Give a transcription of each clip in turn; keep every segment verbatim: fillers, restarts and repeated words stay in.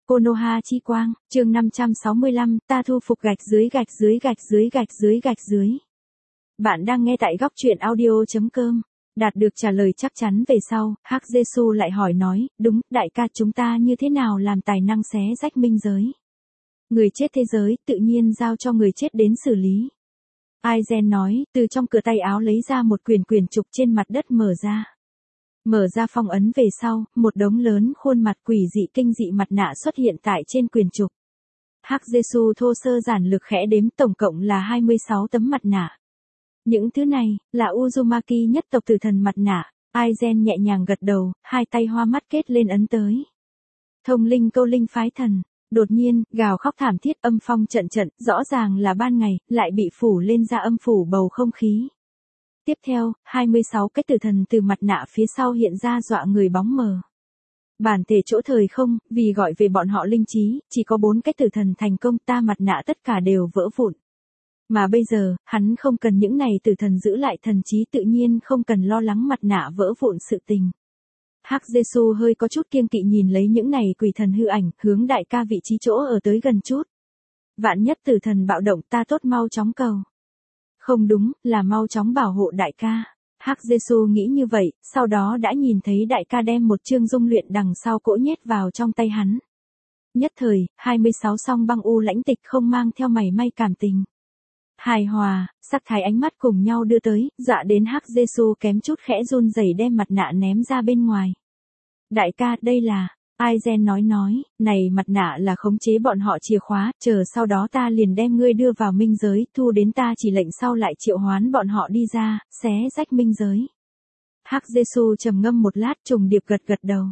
Konoha chi quang, chương năm trăm sáu mươi lăm, ta thu phục gạch dưới gạch dưới gạch dưới gạch dưới gạch dưới. Bạn đang nghe tại góc truyện audio chấm com. Đạt được trả lời chắc chắn về sau, Hắc Jesu lại hỏi nói, đúng, đại ca chúng ta như thế nào làm tài năng xé rách minh giới? Người chết thế giới, tự nhiên giao cho người chết đến xử lý. Aizen nói, từ trong cửa tay áo lấy ra một quyển quyển trục trên mặt đất mở ra. Mở ra phong ấn về sau, một đống lớn khuôn mặt quỷ dị kinh dị mặt nạ xuất hiện tại trên quyển trục. Hắc Jesu thô sơ giản lược khẽ đếm tổng cộng là hai mươi sáu tấm mặt nạ. Những thứ này, là Uzumaki nhất tộc tử thần mặt nạ. Aizen nhẹ nhàng gật đầu, hai tay hoa mắt kết lên ấn tới. Thông linh câu linh phái thần. Đột nhiên, gào khóc thảm thiết âm phong trận trận, rõ ràng là ban ngày, lại bị phủ lên ra âm phủ bầu không khí. Tiếp theo, hai mươi sáu cái tử thần từ mặt nạ phía sau hiện ra dọa người bóng mờ. Bản thể chỗ thời không, vì gọi về bọn họ linh trí, chỉ có bốn cái tử thần thành công, ta mặt nạ tất cả đều vỡ vụn. Mà bây giờ, hắn không cần những này tử thần giữ lại thần trí, tự nhiên không cần lo lắng mặt nạ vỡ vụn sự tình. Hắc Jesu hơi có chút kiêng kỵ nhìn lấy những này quỷ thần hư ảnh, hướng đại ca vị trí chỗ ở tới gần chút. Vạn nhất tử thần bạo động, ta tốt mau chóng cầu. Không đúng, là mau chóng bảo hộ đại ca. Hắc Jesu nghĩ như vậy, sau đó đã nhìn thấy đại ca đem một chương dung luyện đằng sau cỗ nhét vào trong tay hắn. Nhất thời, hai mươi sáu song băng u lãnh tịch không mang theo mảy may cảm tình. Hài hòa, sắc thái ánh mắt cùng nhau đưa tới, dọa đến Hắc Jesu kém chút khẽ run rẩy đem mặt nạ ném ra bên ngoài. Đại ca, đây là... Aizen nói nói, này mặt nạ là khống chế bọn họ chìa khóa, chờ sau đó ta liền đem ngươi đưa vào minh giới, thu đến ta chỉ lệnh sau lại triệu hoán bọn họ đi ra, xé rách minh giới. Hắc Jesu trầm ngâm một lát trùng điệp gật gật đầu.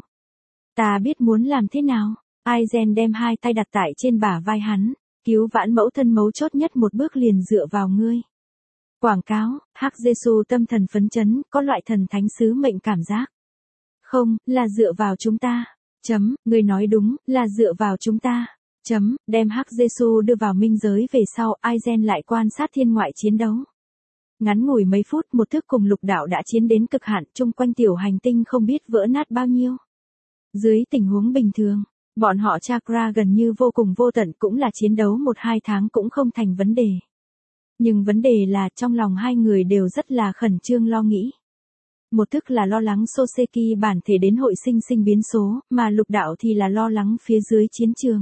Ta biết muốn làm thế nào. Aizen đem hai tay đặt tại trên bả vai hắn, cứu vãn mẫu thân mấu chốt nhất một bước liền dựa vào ngươi. Quảng cáo, Hắc Jesu tâm thần phấn chấn, có loại thần thánh sứ mệnh cảm giác. Không, là dựa vào chúng ta. Chấm, người nói đúng, là dựa vào chúng ta. Chấm, đem Hắc Jesu đưa vào minh giới về sau, Aizen lại quan sát thiên ngoại chiến đấu. Ngắn ngủi mấy phút, một thức cùng lục đạo đã chiến đến cực hạn, chung quanh tiểu hành tinh không biết vỡ nát bao nhiêu. Dưới tình huống bình thường, bọn họ chakra gần như vô cùng vô tận, cũng là chiến đấu một hai tháng cũng không thành vấn đề. Nhưng vấn đề là trong lòng hai người đều rất là khẩn trương lo nghĩ. Một thức là lo lắng Soseki bản thể đến hội sinh sinh biến số, mà lục đạo thì là lo lắng phía dưới chiến trường.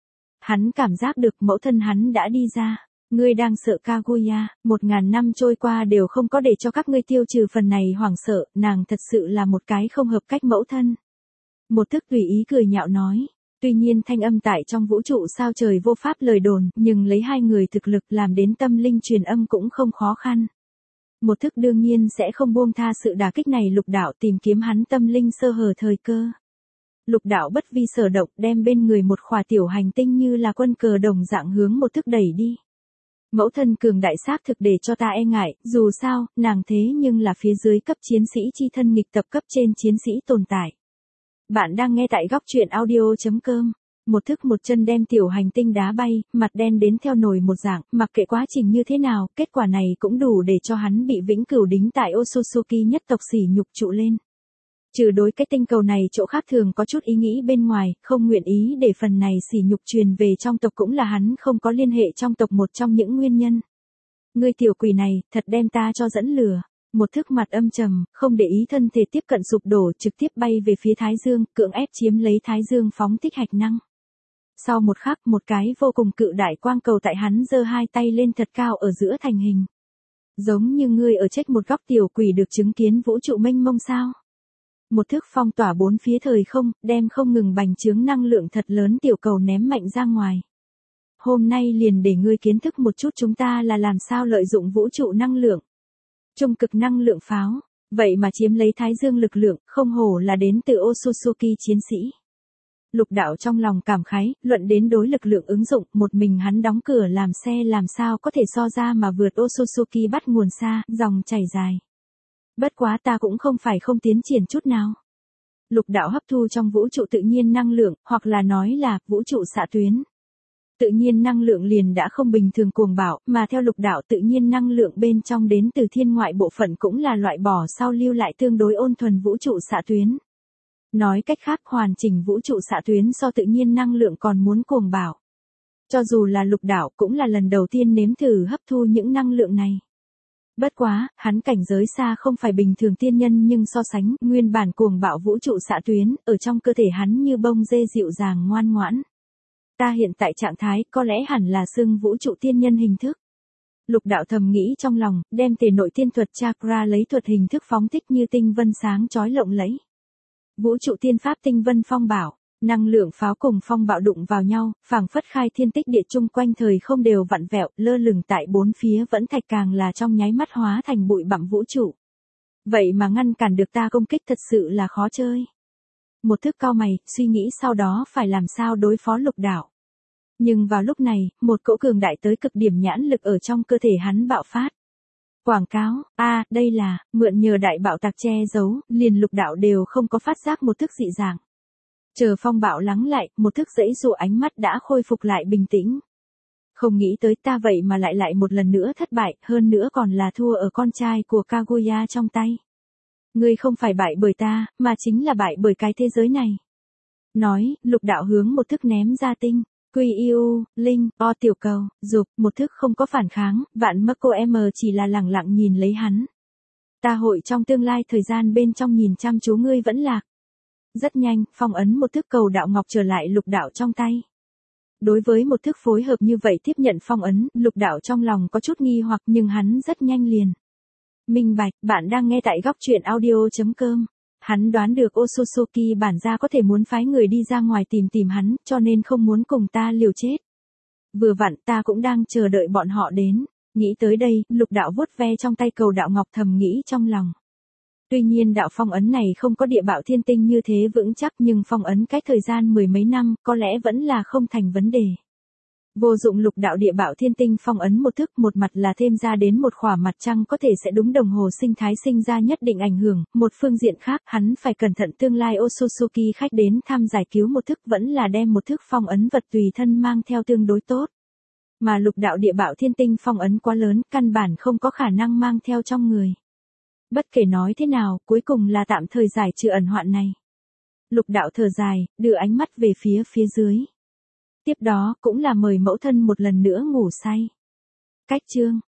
Hắn cảm giác được mẫu thân hắn đã đi ra. Ngươi đang sợ Kaguya, một ngàn năm trôi qua đều không có để cho các ngươi tiêu trừ phần này hoảng sợ, nàng thật sự là một cái không hợp cách mẫu thân. Một thức tùy ý cười nhạo nói. Tuy nhiên thanh âm tại trong vũ trụ sao trời vô pháp lời đồn, nhưng lấy hai người thực lực làm đến tâm linh truyền âm cũng không khó khăn. Một thức đương nhiên sẽ không buông tha sự đả kích này, lục đạo tìm kiếm hắn tâm linh sơ hở thời cơ. Lục đạo bất vi sở động, đem bên người một khỏa tiểu hành tinh như là quân cờ đồng dạng hướng một thức đẩy đi. Mẫu thân cường đại xác thực để cho ta e ngại, dù sao, nàng thế nhưng là phía dưới cấp chiến sĩ chi thân nghịch tập cấp trên chiến sĩ tồn tại. Bạn đang nghe tại góc truyện audio chấm com. Một thức một chân đem tiểu hành tinh đá bay, mặt đen đến theo nồi một dạng, mặc kệ quá trình như thế nào, kết quả này cũng đủ để cho hắn bị vĩnh cửu đính tại Otsutsuki nhất tộc sỉ nhục trụ lên. Trừ đối cái tinh cầu này chỗ khác thường có chút ý nghĩ bên ngoài, không nguyện ý để phần này sỉ nhục truyền về trong tộc cũng là hắn không có liên hệ trong tộc một trong những nguyên nhân. Ngươi tiểu quỷ này, thật đem ta cho dẫn lừa. Một thức mặt âm trầm, không để ý thân thể tiếp cận sụp đổ, trực tiếp bay về phía Thái Dương, cưỡng ép chiếm lấy Thái Dương phóng thích hạch năng. Sau một khắc, một cái vô cùng cự đại quang cầu tại hắn giơ hai tay lên thật cao ở giữa thành hình. Giống như ngươi ở trách một góc tiểu quỷ được chứng kiến vũ trụ mênh mông sao. Một thức phong tỏa bốn phía thời không, đem không ngừng bành trướng năng lượng thật lớn tiểu cầu ném mạnh ra ngoài. Hôm nay liền để ngươi kiến thức một chút chúng ta là làm sao lợi dụng vũ trụ năng lượng. Trung cực năng lượng pháo, vậy mà chiếm lấy Thái Dương lực lượng, không hổ là đến từ Otsutsuki chiến sĩ. Lục đạo trong lòng cảm khái, luận đến đối lực lượng ứng dụng, một mình hắn đóng cửa làm xe làm sao có thể so ra mà vượt Otsutsuki bắt nguồn xa, dòng chảy dài. Bất quá ta cũng không phải không tiến triển chút nào. Lục đạo hấp thu trong vũ trụ tự nhiên năng lượng, hoặc là nói là vũ trụ xạ tuyến. Tự nhiên năng lượng liền đã không bình thường cuồng bạo, mà theo lục đạo tự nhiên năng lượng bên trong đến từ thiên ngoại bộ phận cũng là loại bỏ sau lưu lại tương đối ôn thuần vũ trụ xạ tuyến. Nói cách khác hoàn chỉnh vũ trụ xạ tuyến so tự nhiên năng lượng còn muốn cuồng bạo. Cho dù là Lục Đạo cũng là lần đầu tiên nếm thử hấp thu những năng lượng này. Bất quá, hắn cảnh giới xa không phải bình thường tiên nhân nhưng so sánh nguyên bản cuồng bạo vũ trụ xạ tuyến, ở trong cơ thể hắn như bông dê dịu dàng ngoan ngoãn. Ta hiện tại trạng thái có lẽ hẳn là xưng vũ trụ tiên nhân hình thức. Lục Đạo thầm nghĩ trong lòng, đem thể nội tiên thuật chakra lấy thuật hình thức phóng thích như tinh vân sáng chói lộng lẫy. Vũ trụ tiên pháp tinh vân phong bảo, năng lượng pháo cùng phong bạo đụng vào nhau, phảng phất khai thiên tích địa chung quanh thời không đều vặn vẹo, lơ lửng tại bốn phía vẫn thạch càng là trong nháy mắt hóa thành bụi bặm vũ trụ. Vậy mà ngăn cản được ta công kích thật sự là khó chơi. Một thức cau mày, suy nghĩ sau đó phải làm sao đối phó Lục Đạo. Nhưng vào lúc này, một cỗ cường đại tới cực điểm nhãn lực ở trong cơ thể hắn bạo phát. Quảng cáo, a à, đây là, mượn nhờ đại bạo tạc che giấu, liền Lục Đạo đều không có phát giác một thức dị dạng. Chờ phong bạo lắng lại, một thức dãy dụ ánh mắt đã khôi phục lại bình tĩnh. Không nghĩ tới ta vậy mà lại lại một lần nữa thất bại, hơn nữa còn là thua ở con trai của Kaguya trong tay. Ngươi không phải bại bởi ta, mà chính là bại bởi cái thế giới này. Nói, Lục Đạo hướng một thức ném ra tinh. Quy yêu, linh, o tiểu cầu, dục, một thức không có phản kháng, vạn mắc cô em chỉ là lẳng lặng nhìn lấy hắn. Ta hội trong tương lai thời gian bên trong nhìn chăm chú ngươi vẫn lạc. Rất nhanh, phong ấn một thức cầu đạo ngọc trở lại Lục Đạo trong tay. Đối với một thức phối hợp như vậy tiếp nhận phong ấn, Lục Đạo trong lòng có chút nghi hoặc nhưng hắn rất nhanh liền. Minh bạch, bạn đang nghe tại góc truyện audio.com. Hắn đoán được Otsutsuki bản gia có thể muốn phái người đi ra ngoài tìm tìm hắn, cho nên không muốn cùng ta liều chết. Vừa vặn ta cũng đang chờ đợi bọn họ đến. Nghĩ tới đây, Lục Đạo vuốt ve trong tay cầu đạo ngọc thầm nghĩ trong lòng. Tuy nhiên đạo phong ấn này không có địa bạo thiên tinh như thế vững chắc nhưng phong ấn cách thời gian mười mấy năm có lẽ vẫn là không thành vấn đề. Vô dụng Lục Đạo địa bạo thiên tinh phong ấn một thức, một mặt là thêm ra đến một khỏa mặt trăng có thể sẽ đúng đồng hồ sinh thái sinh ra nhất định ảnh hưởng, một phương diện khác hắn phải cẩn thận tương lai Otsutsuki khách đến thăm giải cứu một thức vẫn là đem một thức phong ấn vật tùy thân mang theo tương đối tốt. Mà Lục Đạo địa bạo thiên tinh phong ấn quá lớn, căn bản không có khả năng mang theo trong người. Bất kể nói thế nào, cuối cùng là tạm thời giải trừ ẩn hoạn này. Lục Đạo thở dài, đưa ánh mắt về phía phía dưới. Tiếp đó, cũng là mời mẫu thân một lần nữa ngủ say. Cách chương